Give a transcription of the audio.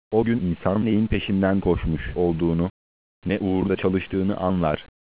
O gün insan neyin peşinden koşmuş olduğunu, ne uğurda çalıştığını anlar.